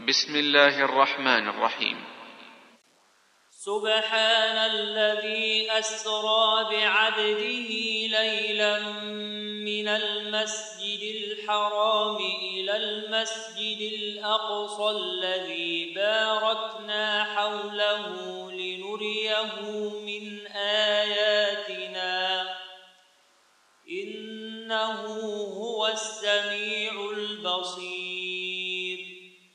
بسم الله الرحمن الرحيم. سبحان الذي أسرى بعبده ليلا من المسجد الحرام إلى المسجد الأقصى الذي باركنا حوله لنريه من آياتنا إنه هو السميع البصير.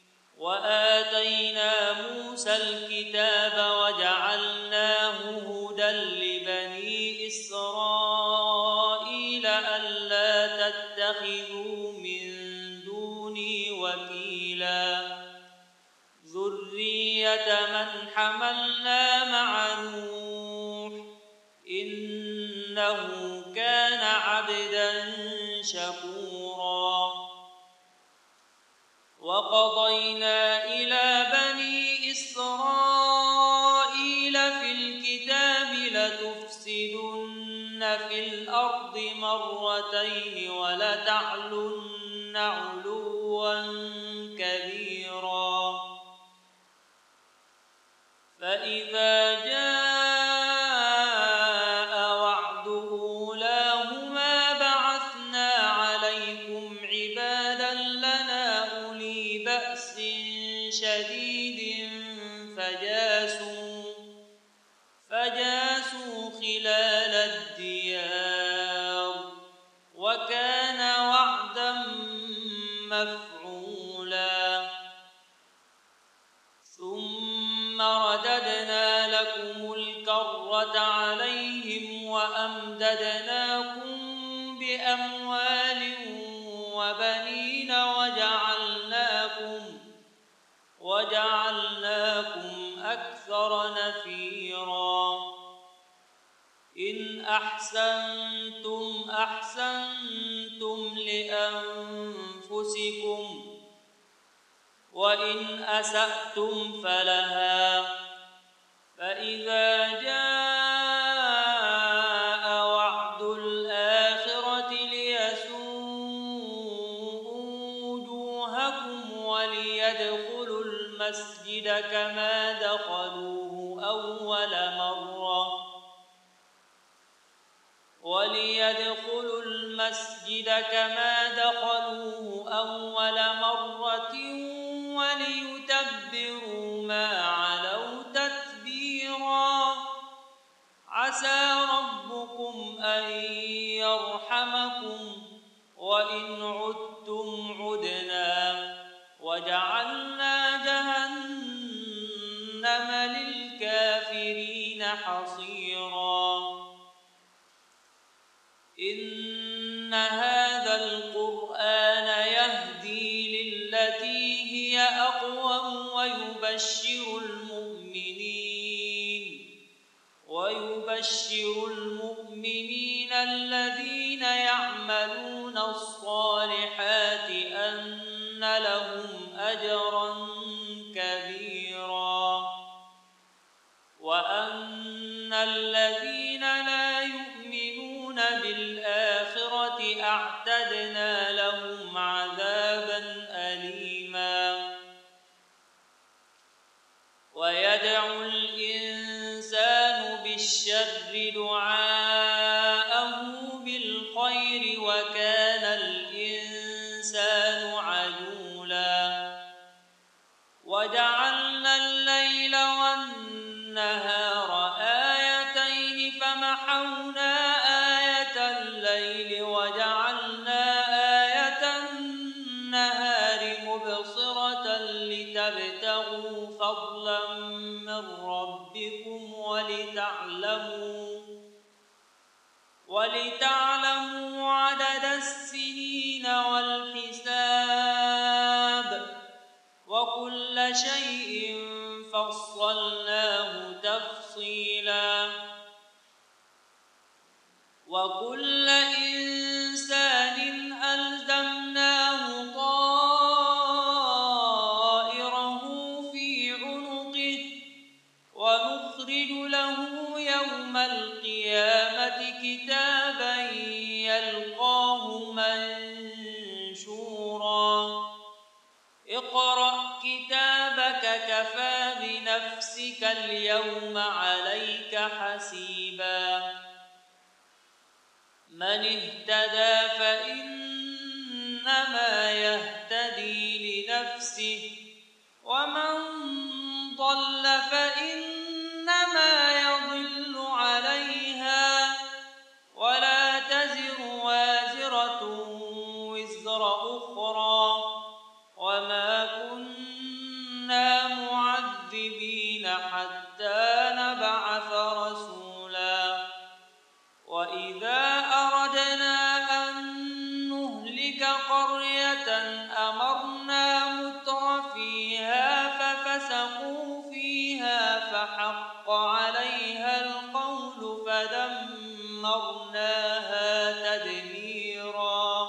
وآتينا موسى الكتاب وجعلناه هدى لبني إسرائيل ألا تتخذوا من دوني وكيلا ذرية من حملنا مع نوح إنه كان عبدا شكورا. وقضينا إلى بني إسرائيل في الكتاب لتفسدن في الأرض مرتين ولتعلن علوا كبيرا. فإذا جاء وعد أولاهما بعثنا عليكم عبادا لنا أولي بأس شديد فجاسوا خلال الديار وكان وعدا مفعولا. ثم رددنا لكم الكرة عليهم وأمددناكم بأموال وبنين وجعلناكم أكثر نفيرا. إن أحسنتم أحسنتم لأنفسكم وإن أسأتم فلها. فإذا جاء وعد الآخرة ليسوءوا وجوهكم وليدخلوا المسجد كما دخلوه أول مرة وليتبروا ما علوا تتبيرا. عسى ربكم أن يرحمكم وإن عدتم عدنا وجعلنا جهنم للكافرين حصيرا. إن هذا القرآن يهدي للتي هي أقوم ويبشر المؤمنين الذين يعملون الصالحات أن لهم أجرا كبيرا وأن الذين لا يؤمنون بالآخرة أعتدنا لهم عذابا أليما. ويدعو الإنسان بالشر دعاءه بالخير وكان الإنسان عجولا. وجعلنا الليل والنهار آيتين فمحونا آية الليل وجعلنا آية النهار مبصرة لتبتغوا فضلا من ربكم ولتعلموا عدد السنين والحساب وكل شيء فصلناه تفصيلا. وكل إنسان ألزمناه طائره في عنقه ونخرج له يوم القيامة كتابا يلقاه منشورا. اقرأ كتابك كفى بنفسك اليوم عليك حسيبا من اهتدى فإنما يهتدي لنفسه ومن ضل فإنما يضل عليها ولا تزر وازرة وزر أخرى وما كنا معذبين حتى نبعث رسولا وإذا أردنا أن نهلك قرية أمرنا متر فيها ففسقوا فيها فحق عليها القول فدمرناها تدميرا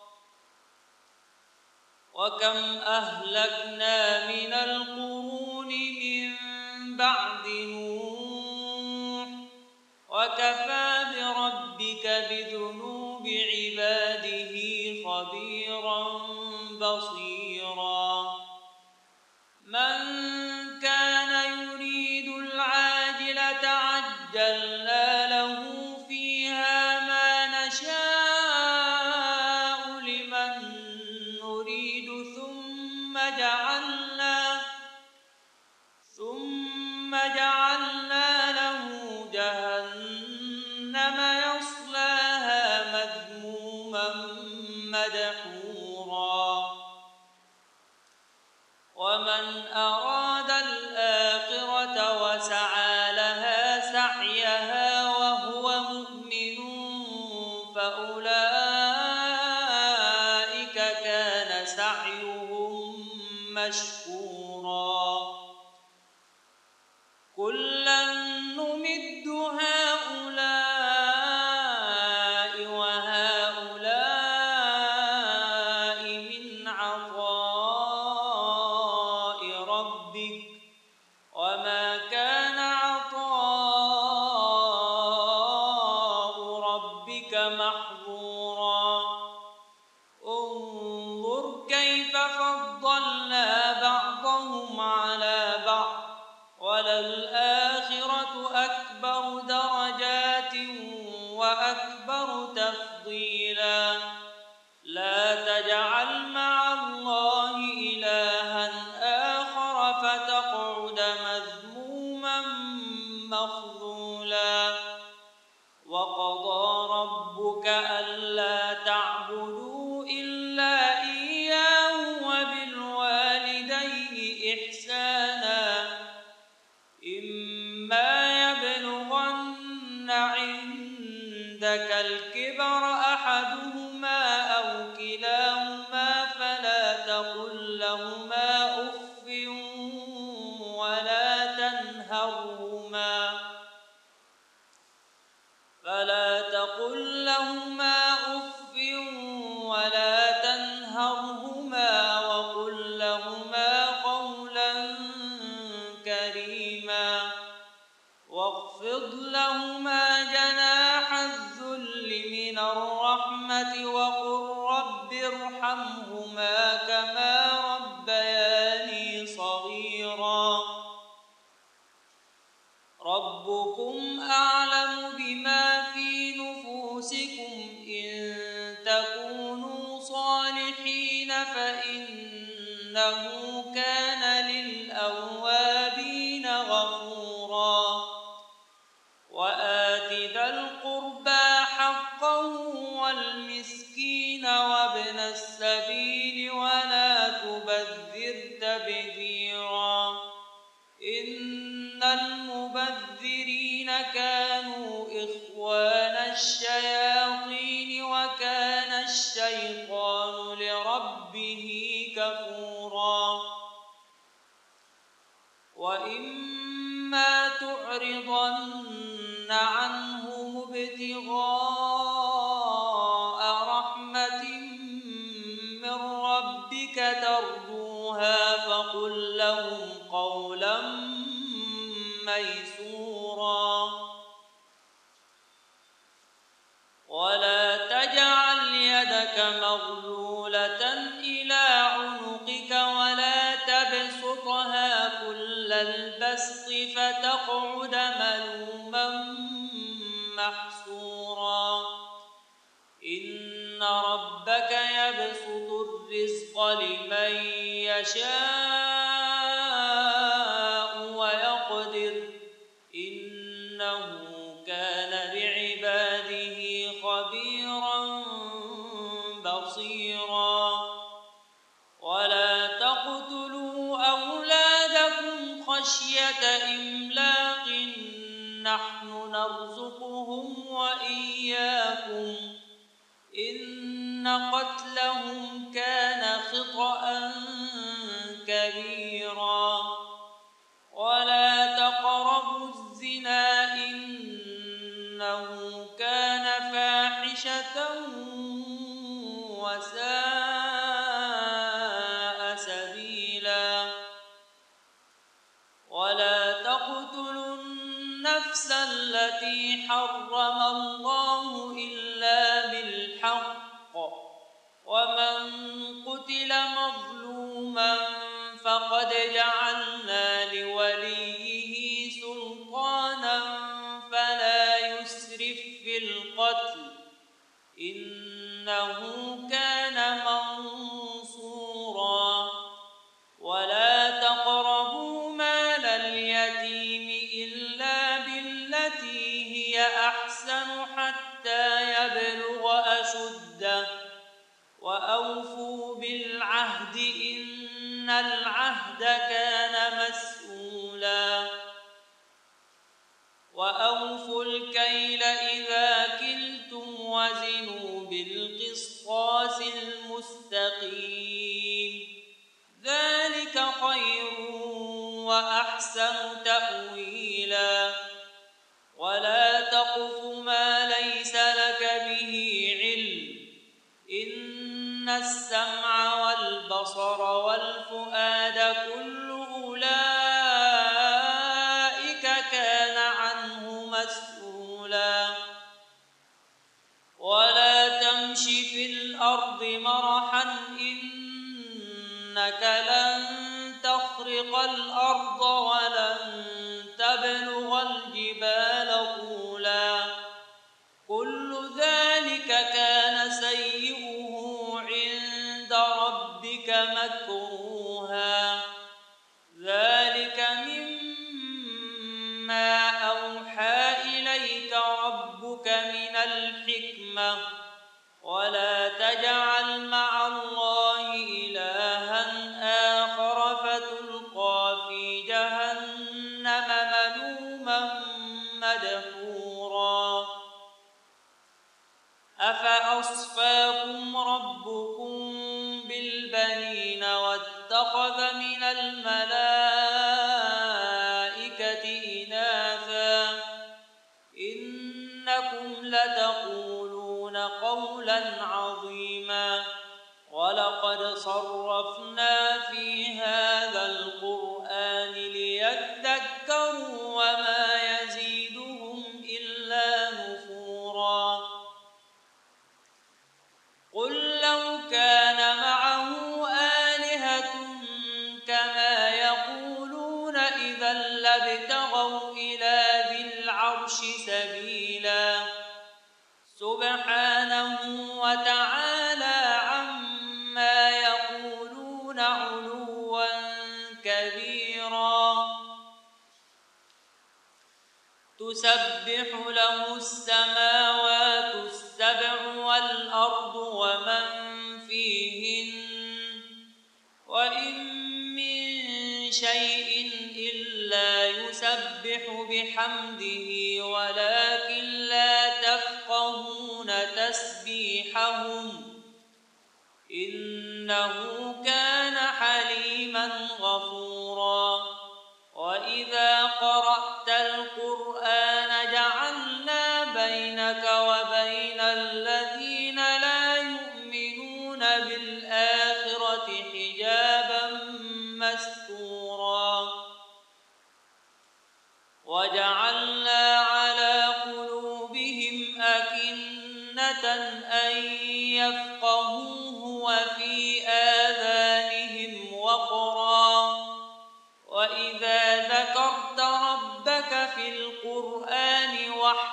وكم أهلكنا من القرون من بعد نوح وكفى بربك بذنوب عباده خبيرا بصيرا من كان يريد العاجلة عجلنا له فيها ما نشاء لمن نريد ثم جعلنا له جهنم يصلاها مذموما مدحورا ومن أراد الآخرة وسعى لها سعيها وهو مؤمن فأولئك كان سعيهم مشكورا كلا نمد هؤلاء وهؤلاء من عطاء ربك وما كان عطاء ربك محظورا انظر كيف فضلنا بعضهم على بعض وللآخرة أكبر درجات وأكبر تفضيلا لا تجعل مع الله إلها آخر فتقعد مذموما مخذولا وقضى ربك ألا تعبدوا إلا إياه وبالوالدين إحسانا إما يبلغن عندك الكبر أحدهما أو كلاهما فلا تقل لهما أف ولا تنهرهما وقل لهما قولا كريما واخفض لهما جناح الذل من الرحمة وقل رب ارحمهما كما ربياني صغيرا ربكم أعلم بما في نفوسكم إن تكونوا صالحين فإنه كان للأوابين غفورا وآت ذا القربى حقه والمسكين وابن السبيل ولا تبذر تبذيرا إن المبذرين كانوا إخوان الشياطين وكان الشيطان لربه كفورا وإما تعرضن عنهم ابتغاء رحمة من ربك ترجوها فقل لهم قولا ميسورا ولا تجعل يدك مغلولة إلى عنقك ولا تبسطها كل البسط فتقعد ملوما محسورا إن ربك يبسط الرزق لمن يشاء ويقدر إنه كان بعباده خبيرا بصيرا ولا تقتلوا أولادكم خشية إملاق نحن نرزقهم وإياكم إن قتلهم كان خطأ كبيرا ولا تقربوا الزنا إنه كان فاحشة وساء سبيلا ولا تقتلوا النفس التي حرم الله إلا بالحق ومن قتل مظلوما فقد جعلنا لوليه سلطانا فلا يسرف في القتل إنه كان منصورا ولا تقربوا مال اليتيم إلا بالتي هي أحسن حتى يبلغ أشده وأوفوا بالعهد إن العهد كان مسؤولا وأوفوا الكيل إذا كلتم وزنوا بالقسطاس المستقيم ذلك خير وأحسن تأويلا ولا تقف ما ليس لك به علم إن السمع والبصر والفؤاد كل أولئك كان عنه مسؤولا ولا تمش في الأرض مرحا إنك لن تخرق الأرض ولن تبلغ الجبال طولا كل ذلك كان سيئه عند ربك مكروها ذلك مما أوحى إليك ربك من الحكمة ولا تجعل مع الله إلها آخر فتلقى في جهنم ملوما مدحورا أفأصفاكم ربكم بالبنين واتخذ من الملائكة إناثا إنكم لتقولون قولا عظيما ولقد صرفنا في هذا القرآن ليذكروا وما يزيدهم إلا نفورا قل لو كان معه آلهة كما يقولون إذا لابتغوا إلى ذي العرش سبيلا سبحانه وتعالى عما يقولون علوا كبيرا تسبح له السماوات السبع والأرض ومن فيهن وإن من شيء إلا يسبح بحمده ولكن لا تفقهون تسبيحهم إنه كان حليما غفورا وإذا قرأت القرآن جعلنا بينك وبين الذين لا يؤمنون بالآخرة حجابا مستورا وجعلنا على قلوبهم أكنة أن يفقهوه وفي آذانهم وقرا وإذا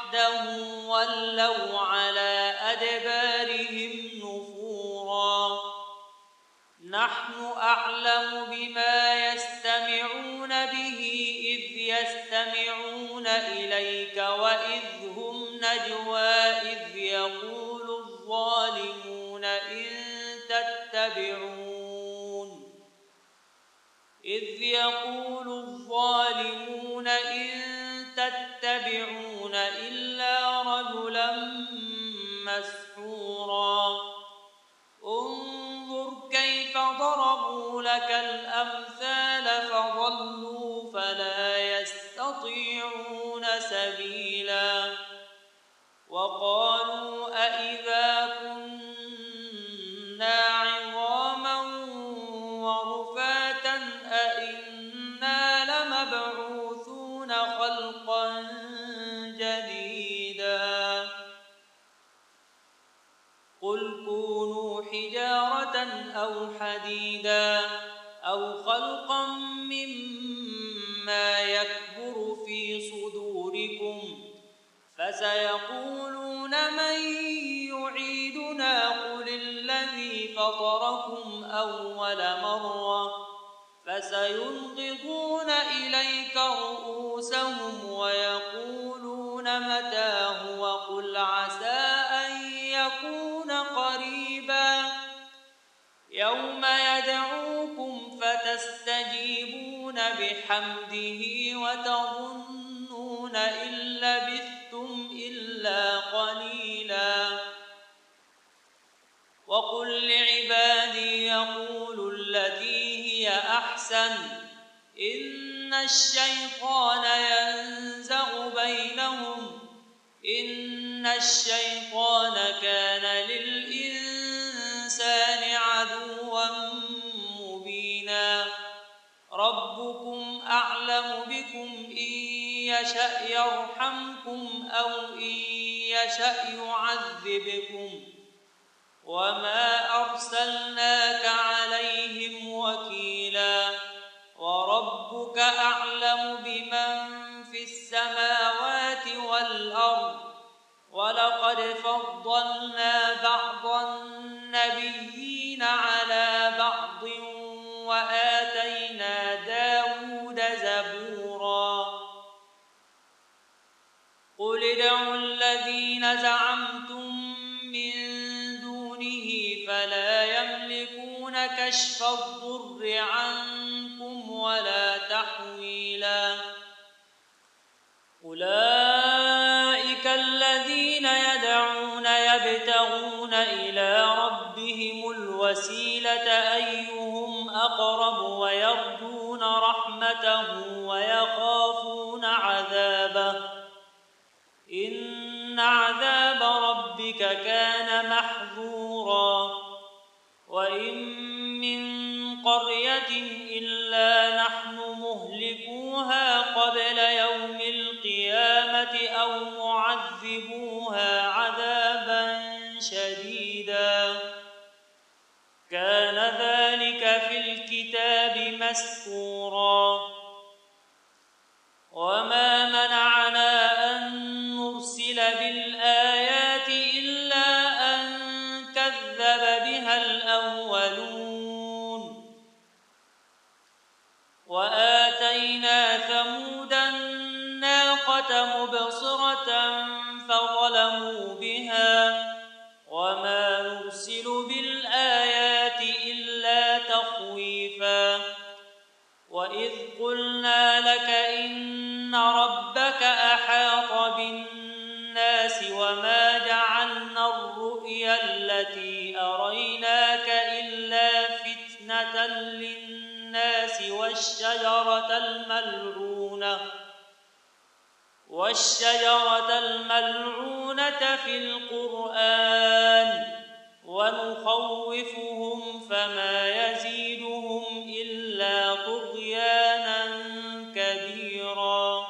وحده ولوا على أدبارهم نفورا نحن أعلم بما يستمعون به إذ يستمعون إليك وإذ هم نجوى إذ يقول الظالمون إن تتبعون إلا رجلا مسحورا انظر كيف ضربوا لك الأمثال فضلوا فلا يستطيعون سبيلا وقالوا أإذا كنا عظاما ورفاتا أإنا لمبعوثون خلقا جديدا قل كونوا حجارة أو حديدا أو خلقا مما يكبر في صدوركم فسيقولون من يعيدنا قل الذي فطركم أول مرة فسينغضون إليك رؤوسهم ويقولون متى هو قل عسى أن يكون قريبا يوم يدعوكم فتستجيبون بحمده وتظنون إن لبثتم إلا قليلا وقل لعبادي يقولوا التي هي أحسن إن الشيطان ينزغ بينهم إن الشيطان كان للإنسان عدوا مبينا ربكم أعلم بكم إن يشأ يرحمكم أو إن يشأ يعذبكم وما أرسلناك عليهم وكيلا وربك أعلم بمن في السماوات والأرض ولقد فضلنا بعض النبيين على بعض وآتينا داود زبورا قل ادعوا الذين زعمتم من دونه فلا يملكون كشف الضر عنكم ولا تحويلا أولئك الذين يدعون يبتغون إلى ربهم الوسيلة أيهم أقرب ويرجون رحمته ويخافون عذابه إن عذاب ربك كان محذورا وإن من قرية إلا نحن مهلكوها قبل يوم القيامة أو معذبوها عذابا شديدا كان ذلك في الكتاب مسطورا وما منعنا أن نرسل بالآيات إلا أن كذب بها الأولون وآتينا ثمود الناقة مبصرة فظلموا بها وما نرسل بالآيات إلا تخويفا وإذ قلنا لك إن ربك أحاط بالناس وما جعلنا الرؤيا التي أريناك إلا فتنة للناس والشجرة الملعونة في القرآن ونخوفهم فما يزيدهم إلا طغيانا كبيرا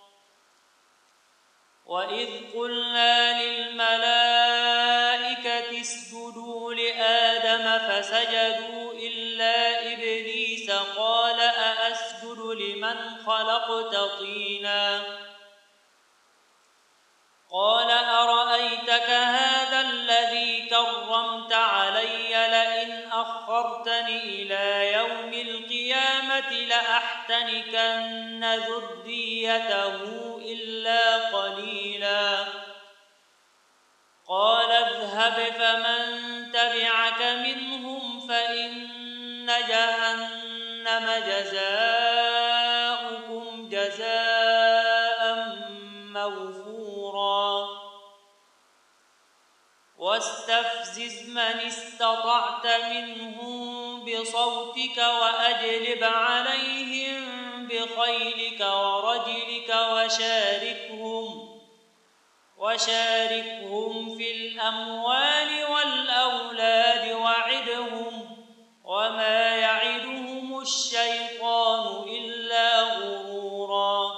وإذ قلنا للملائكة اسجدوا لآدم فسجدوا إلا إبليس قال أأسجد لمن خلقت طينا قال أرأيتك هذا الذي كرمت علي لئن أخرتني إلى يوم القيامة لأحتنكن ذريته إلا قليلا قال اذهب فمن تبعك منهم فإن جهنم جزاؤكم جزاء موفورا واستفزز من استطعت منهم بصوتك وأجلب عليهم بخيلك ورجلك وشاركهم في الأموال والأولاد وعدهم وما يعدهم الشيطان إلا غرورا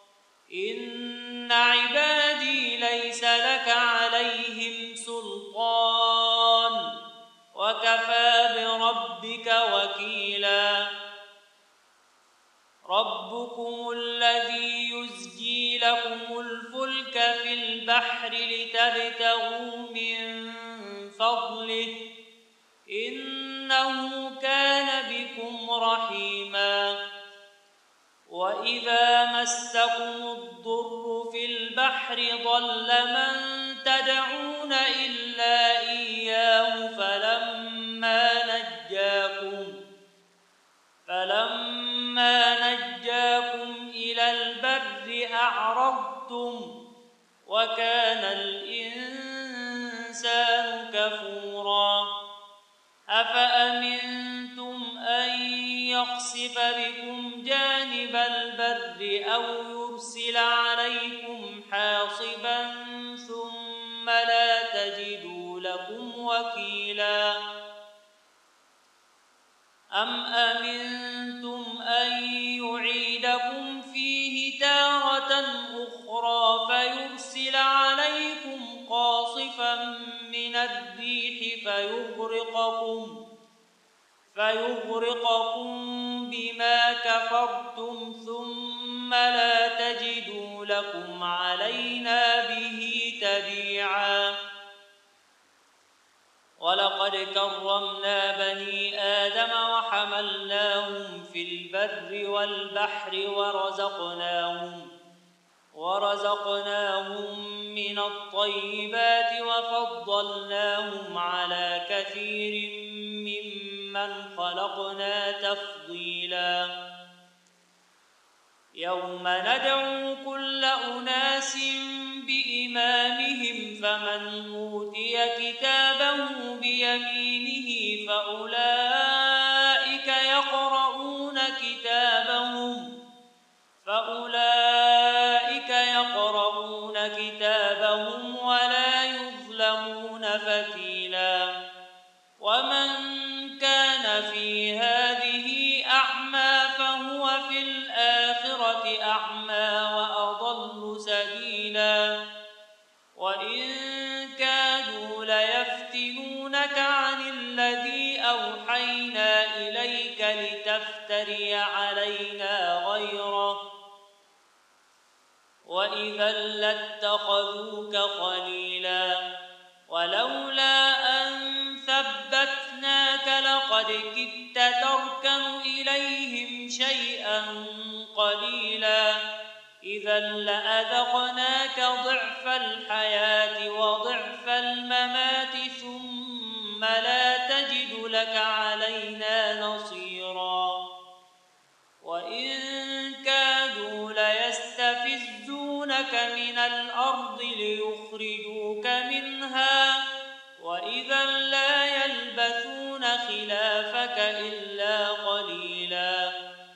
إن عبادي ليس لك عليهم سلطان وكفى بربك وكيلا ربكم الذي يزجي لكم الفلك في البحر لتبتغوا من فضله إنه كان بكم رحيما وإذا مسكم الضر في البحر ضل من تدعون إلا إياه فلما نجاكم إلى البر أعرضتم وكان الإنسان كفورا أفأمنتم أن يخسف بكم جانب البر أو يرسل عليكم حاصبا ثم لا تجدوا لكم وكيلا أم أمنتم أن يعيدكم فيه تارة أخرى فيرسل عليكم قاصفا من الريح فيغرقكم بما كفرتم ثم لا تجدوا لكم علينا به تبيعا ولقد كرمنا بني آدم وحملناهم في البر والبحر ورزقناهم من الطيبات وفضلناهم على كثير ممن خلقنا تفضيلا يوم ندعو كل أناس بإمامهم فمن أوتي كتابه بيمينه فأولئك يقرؤون كتابهم ولا يظلمون فتيلا ومن كان في هذه أعمى فهو في الآخرة أعمى وأضل سبيلا وإن كادوا ليفتنونك عن الذي أوحينا إليك لتفتري علينا غيره وإذا لاتخذوك خليلا ولولا أن ثبتناك لقد كدت تركن إليهم شيئا قليلا إذا لأذقناك ضعف الحياة وضعف الممات ثم لا تجد لك علينا نصيرا وإن كادوا ليستفزونك من الأرض ليخرجوك منها وإذا لا يلبثون خلافك إلا قليلا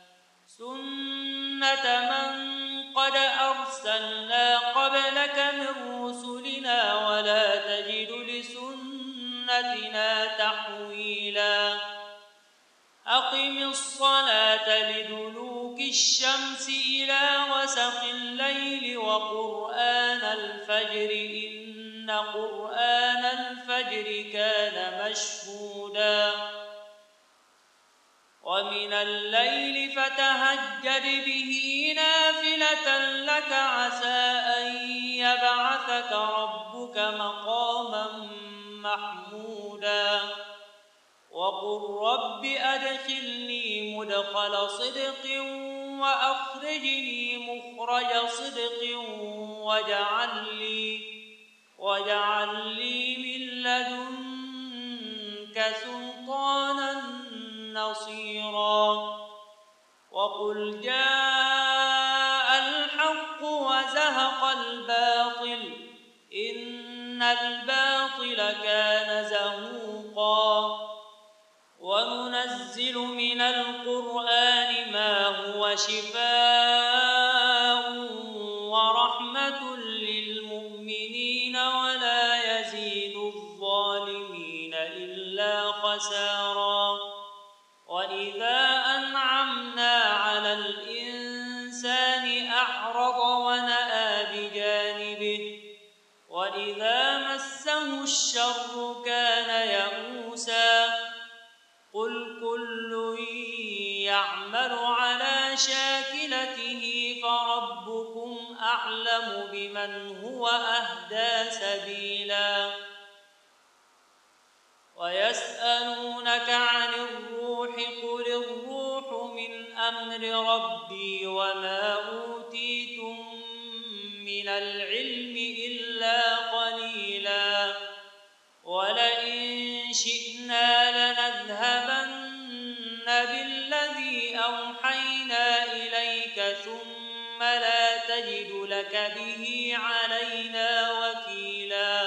سنة من قد أرسلنا قبلك من رسلنا ولا تجد لسنتنا تحويلا أقم الصلاة لدلوك الشمس إلى وسق الليل وقرآن الفجر إن قرآن الفجر كان مشهودا ومن الليل فتهجد به نافلة لك عسى أن يبعثك ربك مقاما محمودا وقل رب أدخلني مدخل صدق وأخرجني مخرج صدق واجعل لي من لدنك سلطانا نصيرا وقل جاء الحق وزهق الباطل إن الباطل كان زهوقا وننزل من القرآن ما هو شفاء ورحمة للمؤمنين ولا يزيد الظالمين إلا خسارا وإذا أنعمنا على الإنسان أعرض ونأى بجانبه وإذا مسه الشر كان يئوسا قل كل يعمل على شاكلته فربكم أعلم بمن هو أهدى سبيلا ويسألونك عن الروح قل الروح من أمر ربي وما أوتيتم من العلم إلا قليلا ولئن شئنا لنذهبن بالذي أوحينا إليك ثم لا تجد لك به علينا وكيلا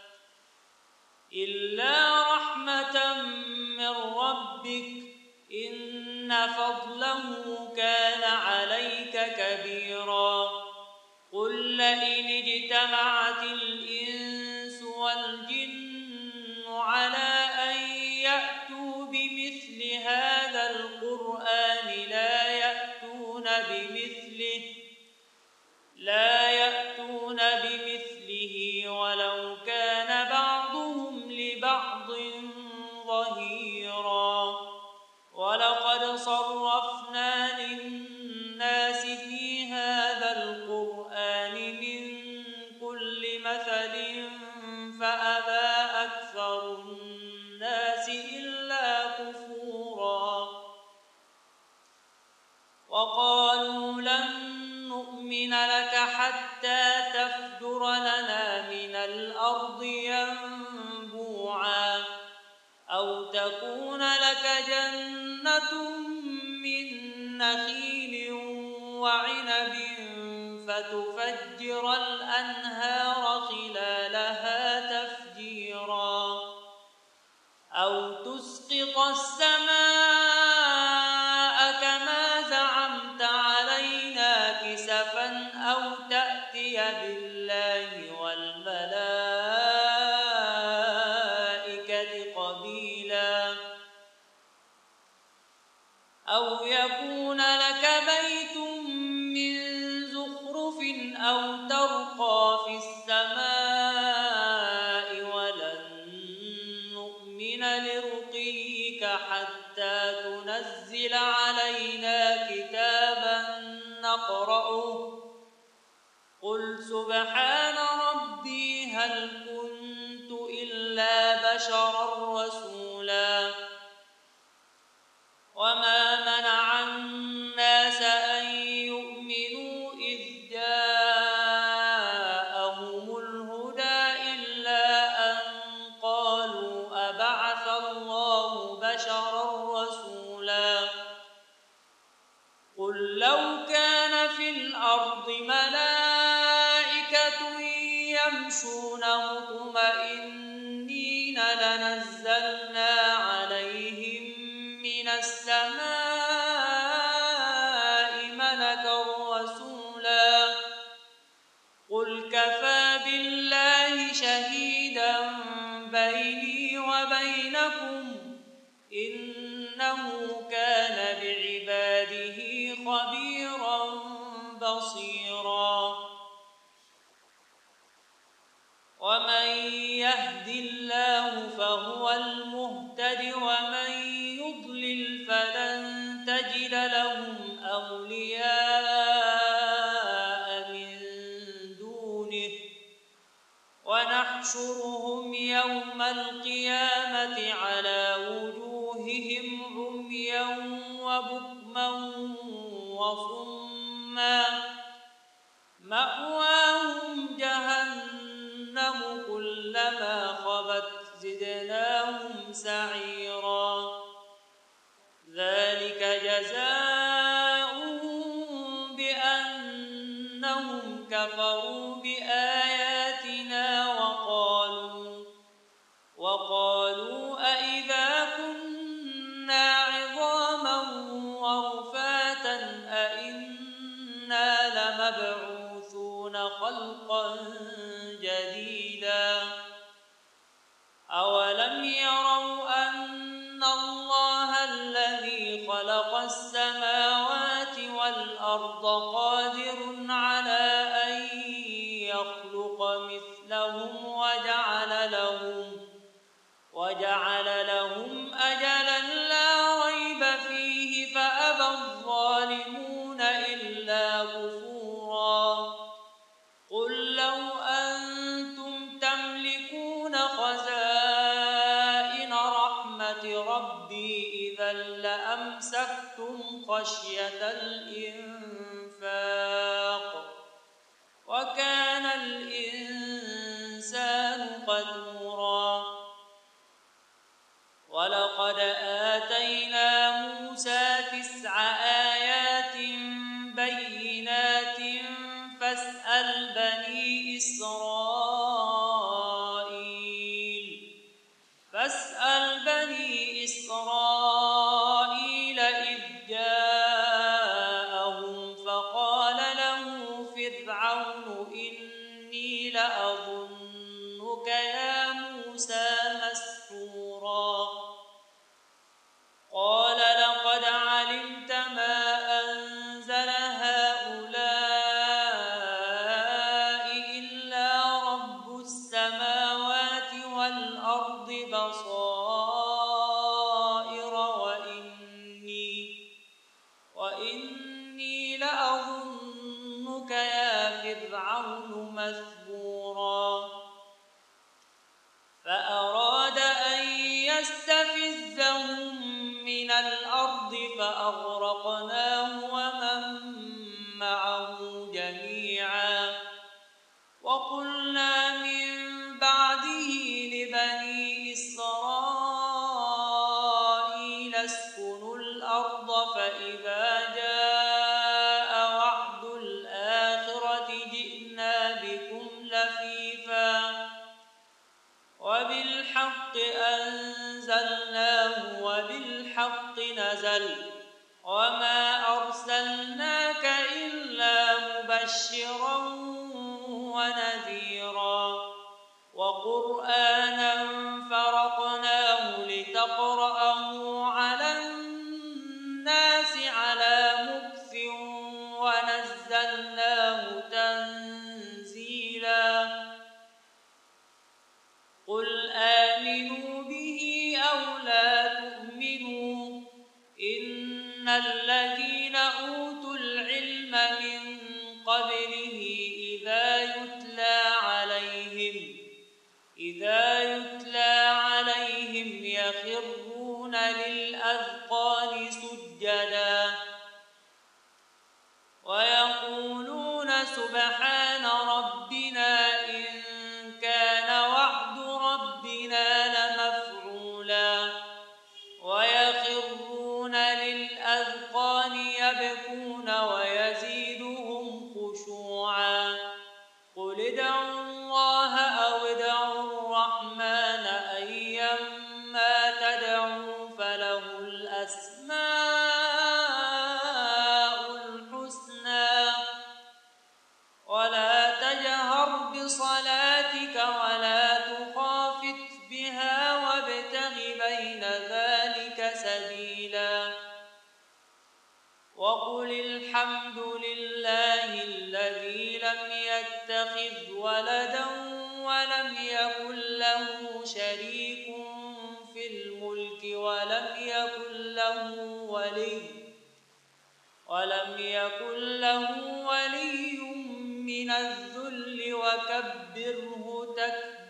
إلا رحمة من ربك إن فضله كان عليك كبيرا قل لئن اجتمعت الإنس والجن على أن يأتوا بمثل هذا القرآن لا يأتون بمثله ولو كان بعضهم لبعض ظهيرا ولقد صرفنا للناس في هذا القرآن من كل مثل فأبى أكثر الناس إلا كفورا وقالوا لن نؤمن لك حتى تفجر لنا من الأرض ينبوعا أو تكون لك جنة من نخيل وعنب فتفجر الأنهار خلالها تفجيرا أو تسقط السماء كما زعمت علينا كسفا أو تأتي بالله والملائكة قبيلا أو يكون لك بيت من زخرف أو ترقى في السماء ولن نؤمن لرقيك حتى تنزل علينا كتابا نقرأه قل سبحان ربي هل كنت إلا بشرا رسولا وما منع الناس أن يؤمنوا إذ جاءهم الهدى إلا أن قالوا أبعث الله بشرا رسولا قل لو كان في الأرض ملائكة يمشون مطمئنين لنزلنا عليهم من السماء ملكا رسولا قل كفى بالله شهيدا بيني وبينكم إنه كان بعباده خبيرا بصيرا ومن يهد الله فهو المهتد ومن يضلل فلن تجد لهم أولياء من دونه ونحشرهم يوم القيامة على وجوههم عميا وبكما وصما مأواهم جهنم كلما خبت زدناهم سعيرا ذلك جزاؤهم بأنهم كفروا بآياتنا وقالوا أئذا كنا عظاما ورفاتا أئنا لمبعوثون خلقا جديدا أولم يروا أن الله الذي خلق السماوات والأرض قادر على أن يخلق مثلهم وجعل لهم أجلا لا ريب فيه فأبى الظالمون إلا كفورا قل لو أنتم تملكون خزائن رحمة ربي إذا لأمسكتم خشية الإنفاق وكان الإنسان قتورا ولقد آتينا موسى 9 آيات بينات فاسأل بني إسرائيل إذ جاءهم فقال له فرعون إني لأظنك يا موسى مسحورا قال لقد علمت ما أنزل هؤلاء إلا رب السماوات والأرض بصائر وإني لأظنك يا فرعون مثبورا فأراد أن يستفزهم من الأرض فأغرقناه ومن معه جميعا وقلنا من بعده لبني إسرائيل اسكنوا الأرض فإذا جاء وعد الآخرة جئنا بكم لفيفا وبالحق أنزلناه وبالحق نزل وما أرسلناك إلا مبشرا ونذيرا وقرآنا فرقناه لتقرأه على الناس على مكث ونزلناه تنزيلا قل آمنوا به أو لا تؤمنوا إن الذين أوتوا العلم من قبله إذا يتلى عليهم يخرون للأذقان سجدا ويقولون سبحان ربنا إن كان وعد ربنا لمفعولا ويخرون للأذقان يبكون ويزيدهم خشوعا قل ادعوا الله أو ادعوا الرحمن أيما تدعوا فله الأسماء الحسنى ولا تجهر بصلاتك ولا تخافت بها وابتغ بين ذلك سبيلا وقل الحمد لله الذي لم يتخذ ولدا ولم يكن له شريك في الملك ولم يكن له ولي من الذل وكبره تكبيرا